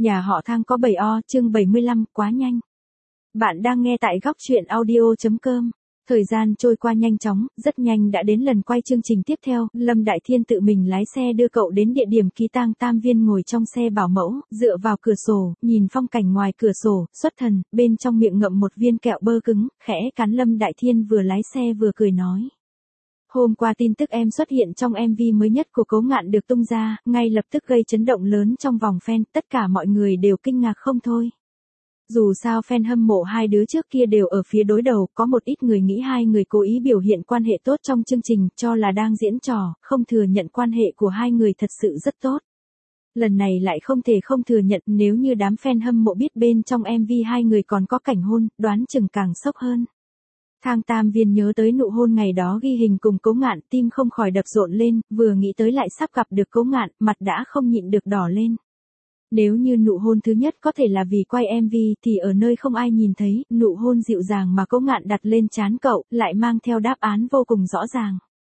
Nhà họ Thang có 7O, chương 75, quá nhanh. Bạn đang nghe tại góc truyện audio.com. Thời gian trôi qua nhanh chóng, rất nhanh đã đến lần quay chương trình tiếp theo, Lâm Đại Thiên tự mình lái xe đưa cậu đến địa điểm ký tang. Tam Viên ngồi trong xe bảo mẫu, dựa vào cửa sổ, nhìn phong cảnh ngoài cửa sổ, xuất thần, bên trong miệng ngậm một viên kẹo bơ cứng, khẽ cắn. Lâm Đại Thiên vừa lái xe vừa cười nói. Hôm qua tin tức em xuất hiện trong MV mới nhất của Cố Ngạn được tung ra, ngay lập tức gây chấn động lớn trong vòng fan, tất cả mọi người đều kinh ngạc không thôi. Dù sao fan hâm mộ hai đứa trước kia đều ở phía đối đầu, có một ít người nghĩ hai người cố ý biểu hiện quan hệ tốt trong chương trình, cho là đang diễn trò, không thừa nhận quan hệ của hai người thật sự rất tốt. Lần này lại không thể không thừa nhận, nếu như đám fan hâm mộ biết bên trong MV hai người còn có cảnh hôn, đoán chừng càng sốc hơn. Thang Tam Viên nhớ tới nụ hôn ngày đó ghi hình cùng Cố Ngạn, tim không khỏi đập rộn lên, vừa nghĩ tới lại sắp gặp được Cố Ngạn, mặt đã không nhịn được đỏ lên. Nếu như nụ hôn thứ nhất có thể là vì quay MV thì ở nơi không ai nhìn thấy, nụ hôn dịu dàng mà Cố Ngạn đặt lên trán cậu, lại mang theo đáp án vô cùng rõ ràng.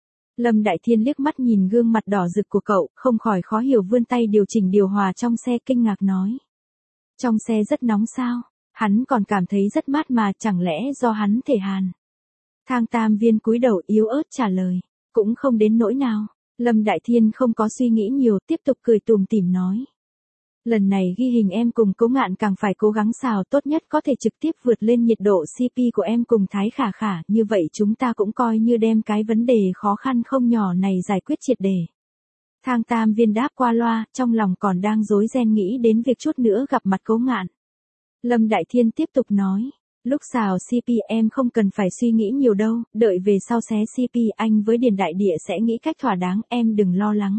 Lâm Đại Thiên liếc mắt nhìn gương mặt đỏ rực của cậu, không khỏi khó hiểu, vươn tay điều chỉnh điều hòa trong xe, kinh ngạc nói. Trong xe rất nóng sao? Hắn còn cảm thấy rất mát mà, chẳng lẽ do hắn thể hàn? Thang Tam Viên cúi đầu yếu ớt trả lời. Cũng không đến nỗi nào. Lâm Đại Thiên không có suy nghĩ nhiều, tiếp tục cười tủm tỉm nói. Lần này ghi hình em cùng Cố Ngạn càng phải cố gắng xào, tốt nhất có thể trực tiếp vượt lên nhiệt độ CP của em cùng Thái Khả Khả, như vậy chúng ta cũng coi như đem cái vấn đề khó khăn không nhỏ này giải quyết triệt để. Thang Tam Viên đáp qua loa, trong lòng còn đang rối ren nghĩ đến việc chút nữa gặp mặt Cố Ngạn. Lâm Đại Thiên tiếp tục nói. Lúc xào CP em không cần phải suy nghĩ nhiều đâu, đợi về sau xé CP anh với Điền Đại Địa sẽ nghĩ cách thỏa đáng, em đừng lo lắng.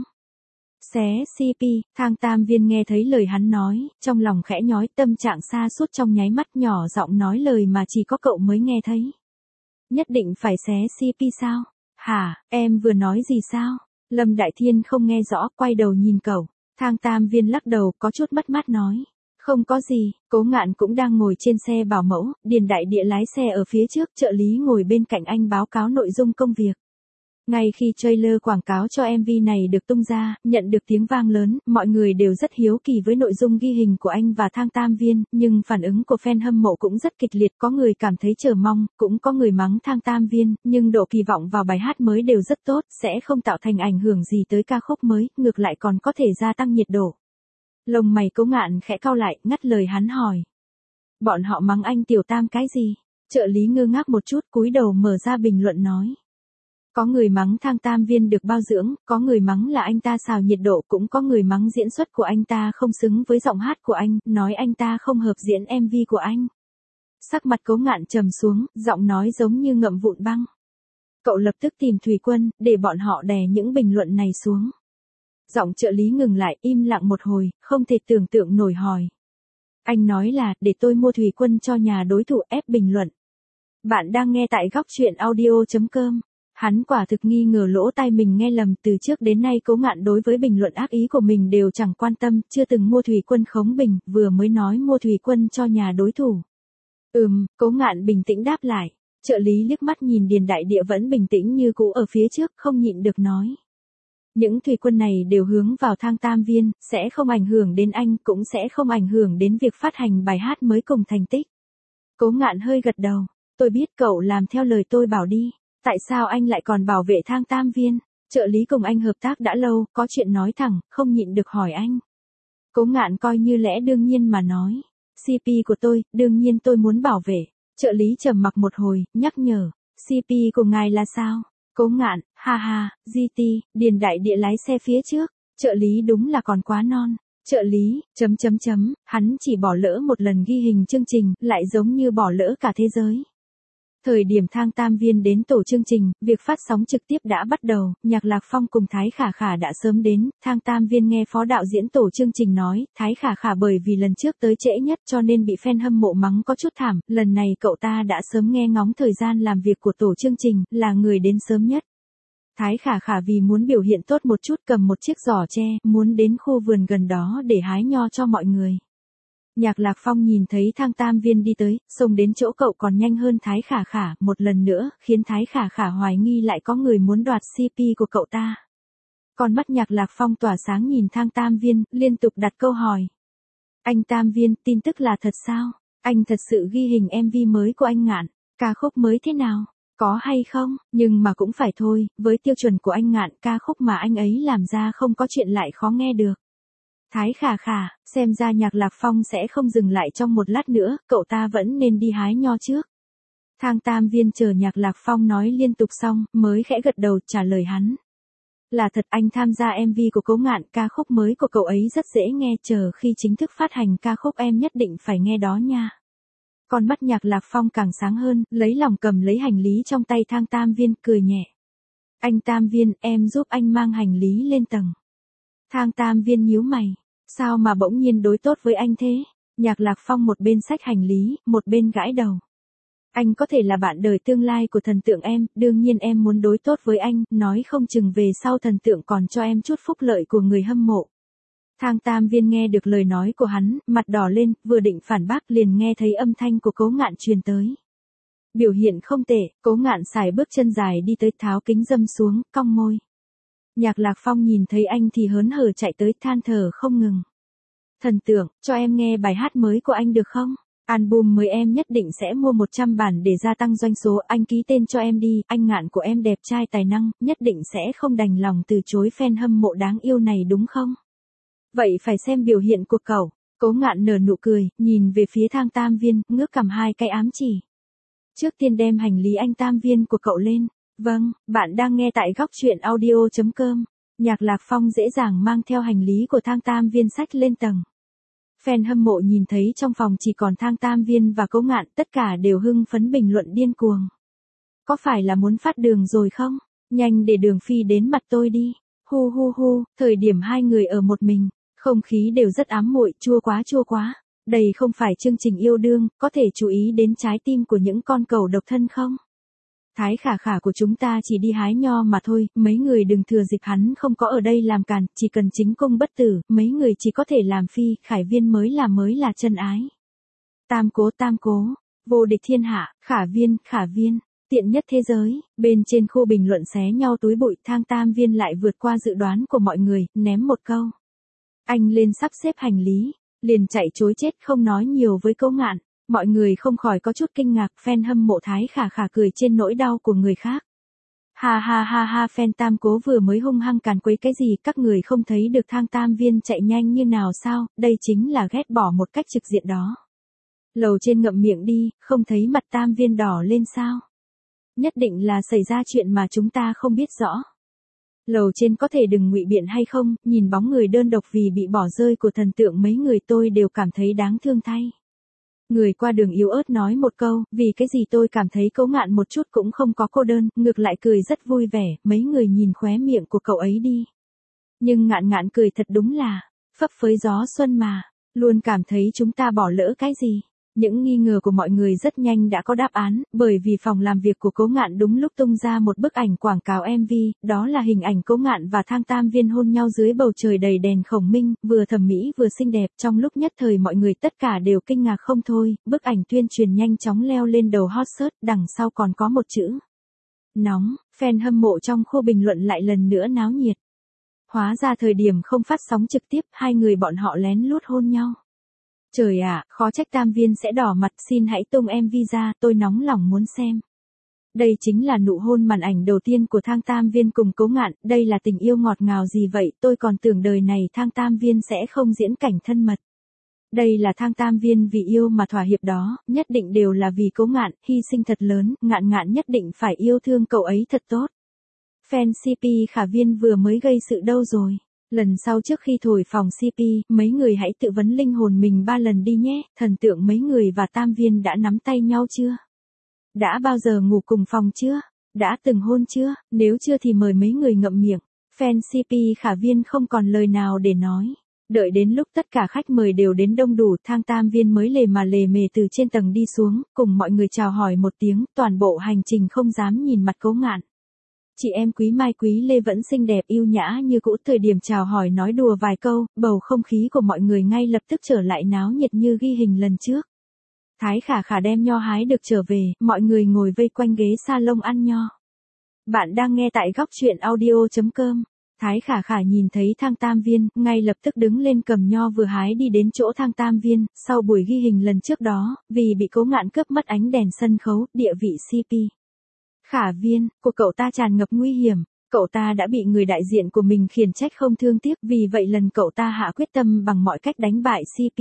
Xé CP, Thang Tam Viên nghe thấy lời hắn nói, trong lòng khẽ nhói, tâm trạng sa sút trong nháy mắt, nhỏ giọng nói lời mà chỉ có cậu mới nghe thấy. Nhất định phải xé CP sao? Hả, em vừa nói gì sao? Lâm Đại Thiên không nghe rõ, quay đầu nhìn cậu. Thang Tam Viên lắc đầu, có chút mất mát nói. Không có gì, Cố Ngạn cũng đang ngồi trên xe bảo mẫu, Điền Đại Địa lái xe ở phía trước, trợ lý ngồi bên cạnh anh báo cáo nội dung công việc. Ngay khi trailer quảng cáo cho MV này được tung ra, nhận được tiếng vang lớn, mọi người đều rất hiếu kỳ với nội dung ghi hình của anh và Thang Tam Viên, nhưng phản ứng của fan hâm mộ cũng rất kịch liệt, có người cảm thấy chờ mong, cũng có người mắng Thang Tam Viên, nhưng độ kỳ vọng vào bài hát mới đều rất tốt, sẽ không tạo thành ảnh hưởng gì tới ca khúc mới, ngược lại còn có thể gia tăng nhiệt độ. Lông mày Cố Ngạn khẽ cau lại, ngắt lời hắn hỏi. Bọn họ mắng anh Tiểu Tam cái gì? Trợ lý ngơ ngác một chút, cúi đầu mở ra bình luận nói. Có người mắng Thang Tam Viên được bao dưỡng, có người mắng là anh ta xào nhiệt độ, cũng có người mắng diễn xuất của anh ta không xứng với giọng hát của anh, nói anh ta không hợp diễn MV của anh. Sắc mặt Cố Ngạn trầm xuống, giọng nói giống như ngậm vụn băng. Cậu lập tức tìm Thủy Quân, để bọn họ đè những bình luận này xuống. Giọng trợ lý ngừng lại, im lặng một hồi, không thể tưởng tượng nổi hỏi. Anh nói là, để tôi mua Thủy Quân cho nhà đối thủ, ép bình luận. Bạn đang nghe tại góc truyện audio.com. Hắn quả thực nghi ngờ lỗ tai mình nghe lầm, từ trước đến nay Cố Ngạn đối với bình luận ác ý của mình đều chẳng quan tâm, chưa từng mua Thủy Quân khống bình, vừa mới nói mua Thủy Quân cho nhà đối thủ. Cố Ngạn bình tĩnh đáp lại. Trợ lý liếc mắt nhìn Điền Đại Địa vẫn bình tĩnh như cũ ở phía trước, không nhịn được nói. Những Thủy Quân này đều hướng vào Thang Tam Viên, sẽ không ảnh hưởng đến anh, cũng sẽ không ảnh hưởng đến việc phát hành bài hát mới cùng thành tích. Cố Ngạn hơi gật đầu. Tôi biết, cậu làm theo lời tôi bảo đi. Tại sao anh lại còn bảo vệ Thang Tam Viên? Trợ lý cùng anh hợp tác đã lâu, có chuyện nói thẳng, không nhịn được hỏi anh. Cố Ngạn coi như lẽ đương nhiên mà nói. CP của tôi, đương nhiên tôi muốn bảo vệ. Trợ lý trầm mặc một hồi, nhắc nhở. CP của ngài là sao? Cố Ngạn, ha ha, GT, Điền Đại Địa lái xe phía trước. Trợ lý đúng là còn quá non. Trợ lý, hắn chỉ bỏ lỡ một lần ghi hình chương trình, lại giống như bỏ lỡ cả thế giới. Thời điểm Thang Tam Viên đến tổ chương trình, việc phát sóng trực tiếp đã bắt đầu, Nhạc Lạc Phong cùng Thái Khả Khả đã sớm đến, Thang Tam Viên nghe phó đạo diễn tổ chương trình nói, Thái Khả Khả bởi vì lần trước tới trễ nhất cho nên bị fan hâm mộ mắng có chút thảm, lần này cậu ta đã sớm nghe ngóng thời gian làm việc của tổ chương trình, là người đến sớm nhất. Thái Khả Khả vì muốn biểu hiện tốt một chút cầm một chiếc giỏ tre, muốn đến khu vườn gần đó để hái nho cho mọi người. Nhạc Lạc Phong nhìn thấy Thang Tam Viên đi tới, xông đến chỗ cậu còn nhanh hơn Thái Khả Khả, một lần nữa, khiến Thái Khả Khả hoài nghi lại có người muốn đoạt CP của cậu ta. Con mắt Nhạc Lạc Phong tỏa sáng nhìn Thang Tam Viên, liên tục đặt câu hỏi. Anh Tam Viên, tin tức là thật sao? Anh thật sự ghi hình MV mới của anh Ngạn, ca khúc mới thế nào? Có hay không? Nhưng mà cũng phải thôi, với tiêu chuẩn của anh Ngạn, ca khúc mà anh ấy làm ra không có chuyện lại khó nghe được. Thái Khả Khả, xem ra Nhạc Lạc Phong sẽ không dừng lại trong một lát nữa, cậu ta vẫn nên đi hái nho trước. Thang Tam Viên chờ Nhạc Lạc Phong nói liên tục xong, mới khẽ gật đầu trả lời hắn. Là thật, anh tham gia MV của Cố Ngạn, ca khúc mới của cậu ấy rất dễ nghe, chờ khi chính thức phát hành ca khúc em nhất định phải nghe đó nha. Con mắt Nhạc Lạc Phong càng sáng hơn, lấy lòng cầm lấy hành lý trong tay Thang Tam Viên, cười nhẹ. Anh Tam Viên, em giúp anh mang hành lý lên tầng. Thang Tam Viên nhíu mày. Sao mà bỗng nhiên đối tốt với anh thế? Nhạc Lạc Phong một bên xách hành lý, một bên gãi đầu. Anh có thể là bạn đời tương lai của thần tượng em, đương nhiên em muốn đối tốt với anh, nói không chừng về sau thần tượng còn cho em chút phúc lợi của người hâm mộ. Thang Tam Viên nghe được lời nói của hắn, mặt đỏ lên, vừa định phản bác liền nghe thấy âm thanh của Cố Ngạn truyền tới. Biểu hiện không tệ, Cố Ngạn xài bước chân dài đi tới, tháo kính dâm xuống, cong môi. Nhạc Lạc Phong nhìn thấy anh thì hớn hở chạy tới, than thở không ngừng. Thần tượng, cho em nghe bài hát mới của anh được không? Album mới em nhất định sẽ mua 100 bản để gia tăng doanh số, anh ký tên cho em đi, anh Ngạn của em đẹp trai tài năng, nhất định sẽ không đành lòng từ chối fan hâm mộ đáng yêu này đúng không? Vậy phải xem biểu hiện của cậu. Cố Ngạn nở nụ cười, nhìn về phía Thang Tam Viên, ngước cầm hai cái ám chỉ. Trước tiên đem hành lý anh Tam Viên của cậu lên. Vâng, bạn đang nghe tại góc truyện audio.com. Nhạc Lạc Phong dễ dàng mang theo hành lý của Thang Tam Viên xách lên tầng. Fan hâm mộ nhìn thấy trong phòng chỉ còn Thang Tam Viên và Cố Ngạn, tất cả đều hưng phấn bình luận điên cuồng. Có phải là muốn phát đường rồi không? Nhanh để đường phi đến mặt tôi đi. Hu hu hu, thời điểm hai người ở một mình, không khí đều rất ám muội, chua quá. Đây không phải chương trình yêu đương, có thể chú ý đến trái tim của những con cẩu độc thân không? Thái Khả Khả của chúng ta chỉ đi hái nho mà thôi, mấy người đừng thừa dịp hắn không có ở đây làm càn, chỉ cần chính cung bất tử, mấy người chỉ có thể làm phi, Khải Viên mới là chân ái. Tam cố, vô địch thiên hạ, Khả Viên, tiện nhất thế giới. Bên trên khu bình luận xé nhau túi bụi, Thang Tam Viên lại vượt qua dự đoán của mọi người, ném một câu. Anh lên sắp xếp hành lý, liền chạy chối chết không nói nhiều với Cố Ngạn. Mọi người không khỏi có chút kinh ngạc, fan hâm mộ Thái Khả Khả cười trên nỗi đau của người khác. Ha, fan Tam Cố vừa mới hung hăng càn quấy cái gì, các người không thấy được Thang Tam Viên chạy nhanh như nào sao, đây chính là ghét bỏ một cách trực diện đó. Lầu trên ngậm miệng đi, không thấy mặt Tam Viên đỏ lên sao? Nhất định là xảy ra chuyện mà chúng ta không biết rõ. Lầu trên có thể đừng ngụy biện hay không, nhìn bóng người đơn độc vì bị bỏ rơi của thần tượng mấy người tôi đều cảm thấy đáng thương thay. Người qua đường yếu ớt nói một câu, vì cái gì tôi cảm thấy Cố Ngạn một chút cũng không có cô đơn, ngược lại cười rất vui vẻ, mấy người nhìn khóe miệng của cậu ấy đi. Nhưng Ngạn cười thật đúng là, phấp phới gió xuân mà, luôn cảm thấy chúng ta bỏ lỡ cái gì. Những nghi ngờ của mọi người rất nhanh đã có đáp án, bởi vì phòng làm việc của Cố Ngạn đúng lúc tung ra một bức ảnh quảng cáo MV, đó là hình ảnh Cố Ngạn và Thang Tam Viên hôn nhau dưới bầu trời đầy đèn khổng minh, vừa thẩm mỹ vừa xinh đẹp, trong lúc nhất thời mọi người tất cả đều kinh ngạc không thôi, bức ảnh tuyên truyền nhanh chóng leo lên đầu hot search, đằng sau còn có một chữ. Nóng, fan hâm mộ trong khu bình luận lại lần nữa náo nhiệt. Hóa ra thời điểm không phát sóng trực tiếp, hai người bọn họ lén lút hôn nhau. Trời ạ, khó trách Tam Viên sẽ đỏ mặt, xin hãy tung MV ra, tôi nóng lòng muốn xem. Đây chính là nụ hôn màn ảnh đầu tiên của Thang Tam Viên cùng Cố Ngạn, đây là tình yêu ngọt ngào gì vậy, tôi còn tưởng đời này Thang Tam Viên sẽ không diễn cảnh thân mật. Đây là Thang Tam Viên vì yêu mà thỏa hiệp đó, nhất định đều là vì Cố Ngạn, hy sinh thật lớn, Ngạn nhất định phải yêu thương cậu ấy thật tốt. Fan CP Khả Viên vừa mới gây sự đâu rồi? Lần sau trước khi thổi phòng CP, mấy người hãy tự vấn linh hồn mình 3 lần đi nhé, thần tượng mấy người và Tam Viên đã nắm tay nhau chưa? Đã bao giờ ngủ cùng phòng chưa? Đã từng hôn chưa? Nếu chưa thì mời mấy người ngậm miệng. Fan CP Khả Viên không còn lời nào để nói. Đợi đến lúc tất cả khách mời đều đến đông đủ, Thang Tam Viên mới lề mề từ trên tầng đi xuống, cùng mọi người chào hỏi một tiếng, toàn bộ hành trình không dám nhìn mặt Cố Ngạn. Chị em Quý Mai Quý Lê vẫn xinh đẹp yêu nhã như cũ, thời điểm chào hỏi nói đùa vài câu, bầu không khí của mọi người ngay lập tức trở lại náo nhiệt như ghi hình lần trước. Thái Khả Khả đem nho hái được trở về, mọi người ngồi vây quanh ghế salon ăn nho. Bạn đang nghe tại góc truyện audio.com. Thái Khả Khả nhìn thấy Thang Tam Viên, ngay lập tức đứng lên cầm nho vừa hái đi đến chỗ Thang Tam Viên, sau buổi ghi hình lần trước đó, vì bị Cố Ngạn cướp mất ánh đèn sân khấu, địa vị CP. Khả Viên, của cậu ta tràn ngập nguy hiểm, cậu ta đã bị người đại diện của mình khiển trách không thương tiếc, vì vậy lần cậu ta hạ quyết tâm bằng mọi cách đánh bại CP.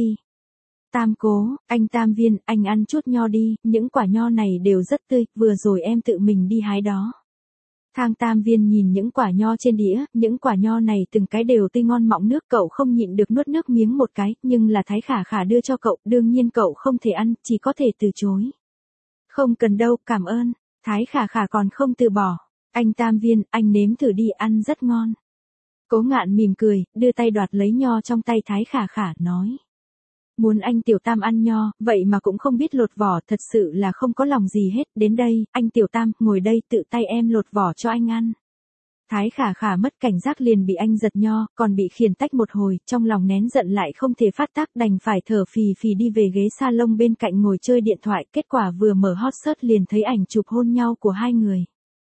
Tam Cố, anh Tam Viên, anh ăn chút nho đi, những quả nho này đều rất tươi, vừa rồi em tự mình đi hái đó. Thang Tam Viên nhìn những quả nho trên đĩa, những quả nho này từng cái đều tươi ngon mọng nước, cậu không nhịn được nuốt nước miếng một cái, nhưng là Thái Khả Khả đưa cho cậu, đương nhiên cậu không thể ăn, chỉ có thể từ chối. Không cần đâu, cảm ơn. Thái Khả Khả còn không từ bỏ. Anh Tam Viên, anh nếm thử đi, ăn rất ngon. Cố Ngạn mỉm cười, đưa tay đoạt lấy nho trong tay Thái Khả Khả, nói. Muốn anh Tiểu Tam ăn nho, vậy mà cũng không biết lột vỏ, thật sự là không có lòng gì hết, đến đây, anh Tiểu Tam, ngồi đây, tự tay em lột vỏ cho anh ăn. Thái Khả Khả mất cảnh giác liền bị anh giật nho, còn bị khiển tách một hồi, trong lòng nén giận lại không thể phát tác, đành phải thở phì phì đi về ghế salon bên cạnh ngồi chơi điện thoại, kết quả vừa mở hot search liền thấy ảnh chụp hôn nhau của hai người.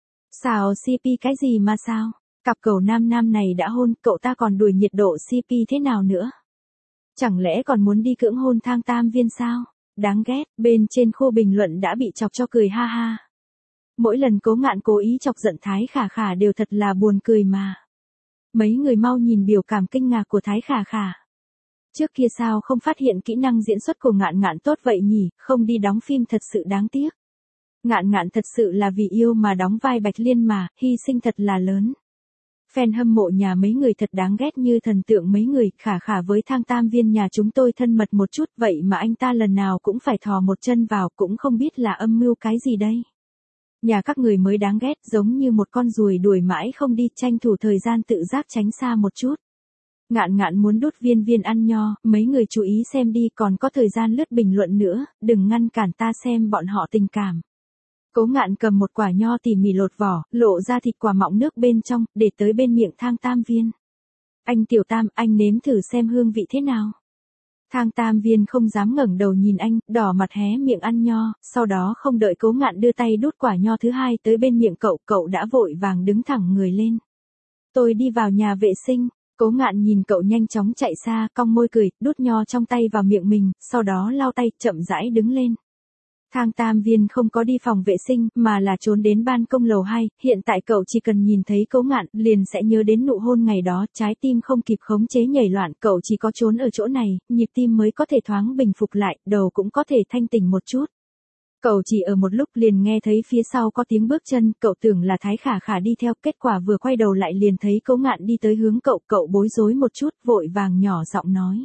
Xào CP cái gì mà sao? Cặp cậu nam nam này đã hôn, cậu ta còn đuổi nhiệt độ CP thế nào nữa? Chẳng lẽ còn muốn đi cưỡng hôn Thang Tam Viên sao? Đáng ghét, bên trên khu bình luận đã bị chọc cho cười ha ha. Mỗi lần Cố Ngạn cố ý chọc giận Thái Khả Khả đều thật là buồn cười mà. Mấy người mau nhìn biểu cảm kinh ngạc của Thái Khả Khả. Trước kia sao không phát hiện kỹ năng diễn xuất của Ngạn Ngạn tốt vậy nhỉ, không đi đóng phim thật sự đáng tiếc. Ngạn Ngạn thật sự là vì yêu mà đóng vai Bạch Liên mà, hy sinh thật là lớn. Fan hâm mộ nhà mấy người thật đáng ghét như thần tượng mấy người, Khả Khả với Thang Tam Viên nhà chúng tôi thân mật một chút, vậy mà anh ta lần nào cũng phải thò một chân vào, cũng không biết là âm mưu cái gì đây. Nhà các người mới đáng ghét, giống như một con ruồi đuổi mãi không đi, tranh thủ thời gian tự giác tránh xa một chút. Ngạn Ngạn muốn đút Viên Viên ăn nho, mấy người chú ý xem đi, còn có thời gian lướt bình luận nữa, đừng ngăn cản ta xem bọn họ tình cảm. Cố Ngạn cầm một quả nho tỉ mỉ lột vỏ, lộ ra thịt quả mọng nước bên trong, để tới bên miệng Thang Tam Viên. Anh Tiểu Tam, anh nếm thử xem hương vị thế nào. Thang Tam Viên không dám ngẩng đầu nhìn anh, đỏ mặt hé miệng ăn nho, sau đó không đợi Cố Ngạn đưa tay đút quả nho thứ hai tới bên miệng cậu, cậu đã vội vàng đứng thẳng người lên. Tôi đi vào nhà vệ sinh. Cố Ngạn nhìn cậu nhanh chóng chạy xa, cong môi cười, đút nho trong tay vào miệng mình, sau đó lau tay, chậm rãi đứng lên. Thang Tam Viên không có đi phòng vệ sinh, mà là trốn đến ban công lầu 2, hiện tại cậu chỉ cần nhìn thấy Cố Ngạn, liền sẽ nhớ đến nụ hôn ngày đó, trái tim không kịp khống chế nhảy loạn, cậu chỉ có trốn ở chỗ này, nhịp tim mới có thể thoáng bình phục lại, đầu cũng có thể thanh tỉnh một chút. Cậu chỉ ở một lúc liền nghe thấy phía sau có tiếng bước chân, cậu tưởng là Thái Khả Khả đi theo, kết quả vừa quay đầu lại liền thấy Cố Ngạn đi tới hướng cậu, cậu bối rối một chút, vội vàng nhỏ giọng nói.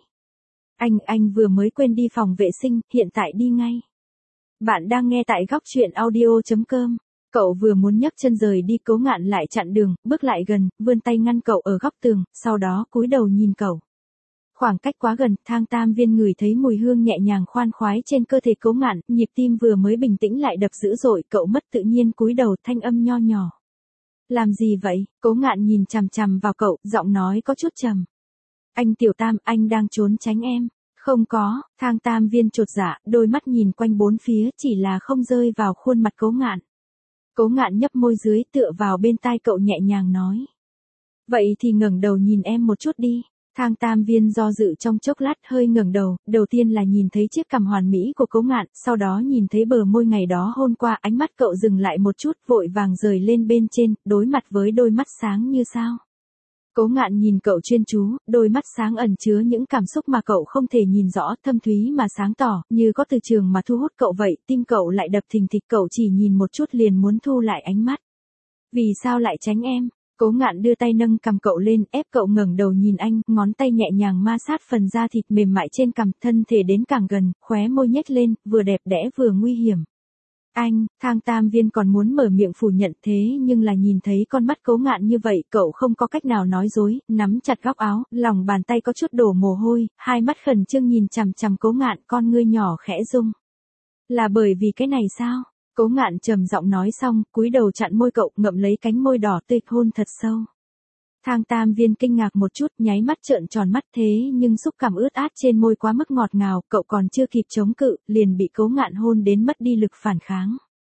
Anh vừa mới quên đi phòng vệ sinh, hiện tại đi ngay. Bạn đang nghe tại góc truyện audio.com. Cậu vừa muốn nhấc chân rời đi, Cố Ngạn lại chặn đường, bước lại gần, vươn tay ngăn cậu ở góc tường, sau đó cúi đầu nhìn cậu. Khoảng cách quá gần, Thang Tam Viên ngửi thấy mùi hương nhẹ nhàng khoan khoái trên cơ thể Cố Ngạn, nhịp tim vừa mới bình tĩnh lại đập dữ dội, cậu mất tự nhiên cúi đầu, thanh âm nho nhỏ. Làm gì vậy? Cố Ngạn nhìn chằm chằm vào cậu, giọng nói có chút trầm. Anh Tiểu Tam, anh đang trốn tránh em. Không có, Thang Tam Viên chột dạ, đôi mắt nhìn quanh bốn phía, chỉ là không rơi vào khuôn mặt Cố Ngạn. Cố Ngạn nhấp môi dưới, tựa vào bên tai cậu nhẹ nhàng nói. Vậy thì ngẩng đầu nhìn em một chút đi. Thang Tam Viên do dự trong chốc lát, hơi ngẩng đầu, đầu tiên là nhìn thấy chiếc cằm hoàn mỹ của Cố Ngạn, sau đó nhìn thấy bờ môi ngày đó hôn qua, ánh mắt cậu dừng lại một chút, vội vàng rời lên bên trên, đối mặt với đôi mắt sáng như sao. Cố Ngạn nhìn cậu chuyên chú, đôi mắt sáng ẩn chứa những cảm xúc mà cậu không thể nhìn rõ, thâm thúy mà sáng tỏ, như có từ trường mà thu hút cậu vậy, tim cậu lại đập thình thịch, cậu chỉ nhìn một chút liền muốn thu lại ánh mắt. Vì sao lại tránh em? Cố Ngạn đưa tay nâng cằm cậu lên, ép cậu ngẩng đầu nhìn anh, ngón tay nhẹ nhàng ma sát phần da thịt mềm mại trên cằm, thân thể đến càng gần, khóe môi nhếch lên, vừa đẹp đẽ vừa nguy hiểm. Anh, Thang Tam Viên còn muốn mở miệng phủ nhận, thế nhưng là nhìn thấy con mắt Cố Ngạn như vậy, cậu không có cách nào nói dối, nắm chặt góc áo, lòng bàn tay có chút đổ mồ hôi, hai mắt khẩn trương nhìn chằm chằm Cố Ngạn, con ngươi nhỏ khẽ rung. Là bởi vì cái này sao? Cố Ngạn trầm giọng nói xong, cúi đầu chặn môi cậu, ngậm lấy cánh môi đỏ tươi, hôn thật sâu. Thang Tam Viên kinh ngạc một chút, nháy mắt trợn tròn mắt, thế nhưng xúc cảm ướt át trên môi quá mức ngọt ngào, cậu còn chưa kịp chống cự, liền bị Cố Ngạn hôn đến mất đi lực phản kháng.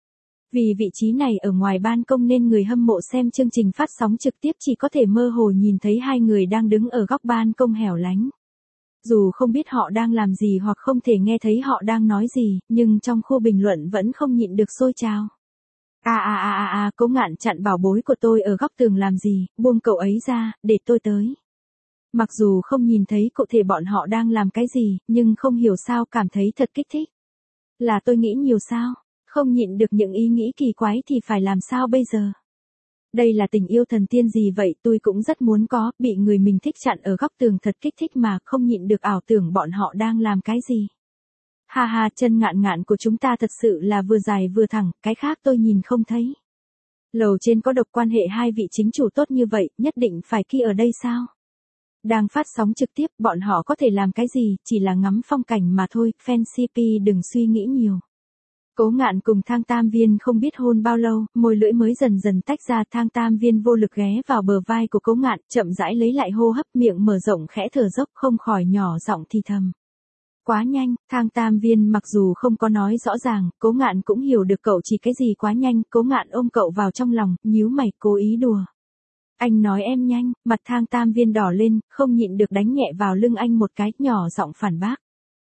Vì vị trí này ở ngoài ban công nên người hâm mộ xem chương trình phát sóng trực tiếp chỉ có thể mơ hồ nhìn thấy hai người đang đứng ở góc ban công hẻo lánh. Dù không biết họ đang làm gì hoặc không thể nghe thấy họ đang nói gì, nhưng trong khu bình luận vẫn không nhịn được sôi trào. Cố Ngạn chặn bảo bối của tôi ở góc tường làm gì, buông cậu ấy ra, để tôi tới. Mặc dù không nhìn thấy cụ thể bọn họ đang làm cái gì, nhưng không hiểu sao cảm thấy thật kích thích. Là tôi nghĩ nhiều sao? Không nhịn được những ý nghĩ kỳ quái thì phải làm sao bây giờ? Đây là tình yêu thần tiên gì vậy, tôi cũng rất muốn có, bị người mình thích chặn ở góc tường thật kích thích mà không nhịn được ảo tưởng bọn họ đang làm cái gì. Ha ha, chân ngạn ngạn của chúng ta thật sự là vừa dài vừa thẳng, cái khác tôi nhìn không thấy. Lầu trên có độc quan hệ hai vị chính chủ tốt như vậy, nhất định phải kia ở đây sao? Đang phát sóng trực tiếp, bọn họ có thể làm cái gì, chỉ là ngắm phong cảnh mà thôi, fan CP đừng suy nghĩ nhiều. Cố Ngạn cùng Thang Tam Viên không biết hôn bao lâu, môi lưỡi mới dần dần tách ra. Thang Tam Viên vô lực ghé vào bờ vai của Cố Ngạn, chậm rãi lấy lại hô hấp, miệng mở rộng khẽ thở dốc, không khỏi nhỏ giọng thì thầm. Quá nhanh. Thang Tam Viên mặc dù không có nói rõ ràng, Cố Ngạn cũng hiểu được cậu chỉ cái gì quá nhanh. Cố Ngạn ôm cậu vào trong lòng, nhíu mày, cố ý đùa. Anh nói em nhanh. Mặt Thang Tam Viên đỏ lên, không nhịn được đánh nhẹ vào lưng anh một cái, nhỏ giọng phản bác.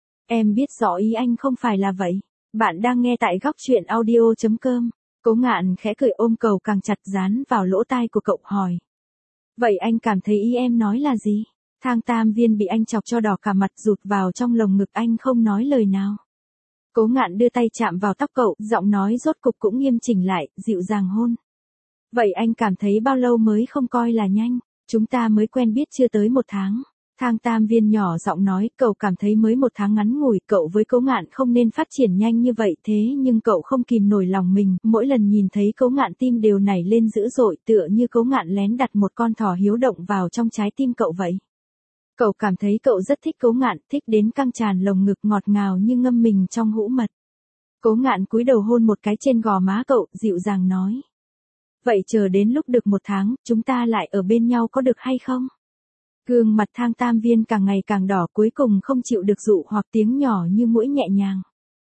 Em biết rõ ý anh không phải là vậy. Bạn đang nghe tại góc truyện audio.com. Cố Ngạn khẽ cười ôm cậu càng chặt, dán vào lỗ tai của cậu hỏi. Vậy anh cảm thấy ý em nói là gì? Thang Tam Viên bị anh chọc cho đỏ cả mặt, rụt vào trong lồng ngực anh không nói lời nào. Cố Ngạn đưa tay chạm vào tóc cậu, giọng nói rốt cục cũng nghiêm chỉnh lại, dịu dàng hôn. Vậy anh cảm thấy bao lâu mới không coi là nhanh? Chúng ta mới quen biết chưa tới 1 tháng. Thang Tam Viên nhỏ giọng nói, cậu cảm thấy mới 1 tháng ngắn ngủi, cậu với Cố Ngạn không nên phát triển nhanh như vậy, thế nhưng cậu không kìm nổi lòng mình, mỗi lần nhìn thấy Cố Ngạn tim đều nảy lên dữ dội, tựa như Cố Ngạn lén đặt một con thỏ hiếu động vào trong trái tim cậu vậy. Cậu cảm thấy cậu rất thích Cố Ngạn, thích đến căng tràn lồng ngực, ngọt ngào như ngâm mình trong hũ mật. Cố Ngạn cúi đầu hôn một cái trên gò má cậu, dịu dàng nói. Vậy chờ đến lúc được 1 tháng, chúng ta lại ở bên nhau có được hay không? Gương mặt Thang Tam Viên càng ngày càng đỏ, cuối cùng không chịu được dụ hoặc tiếng nhỏ như mũi nhẹ nhàng.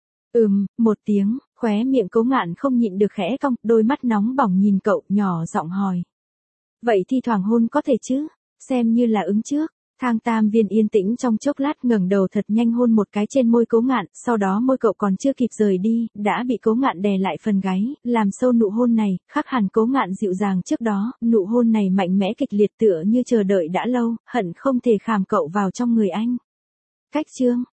1 tiếng, khóe miệng Cố Ngạn không nhịn được khẽ cong, đôi mắt nóng bỏng nhìn cậu, nhỏ giọng hỏi. Vậy thi thoảng hôn có thể chứ? Xem như là ứng trước. Thang Tam Viên yên tĩnh trong chốc lát, ngẩng đầu thật nhanh hôn một cái trên môi Cố Ngạn, sau đó môi cậu còn chưa kịp rời đi, đã bị Cố Ngạn đè lại phần gáy, làm sâu nụ hôn này, khác hẳn Cố Ngạn dịu dàng trước đó, nụ hôn này mạnh mẽ kịch liệt tựa như chờ đợi đã lâu, hận không thể khảm cậu vào trong người anh. Cách chương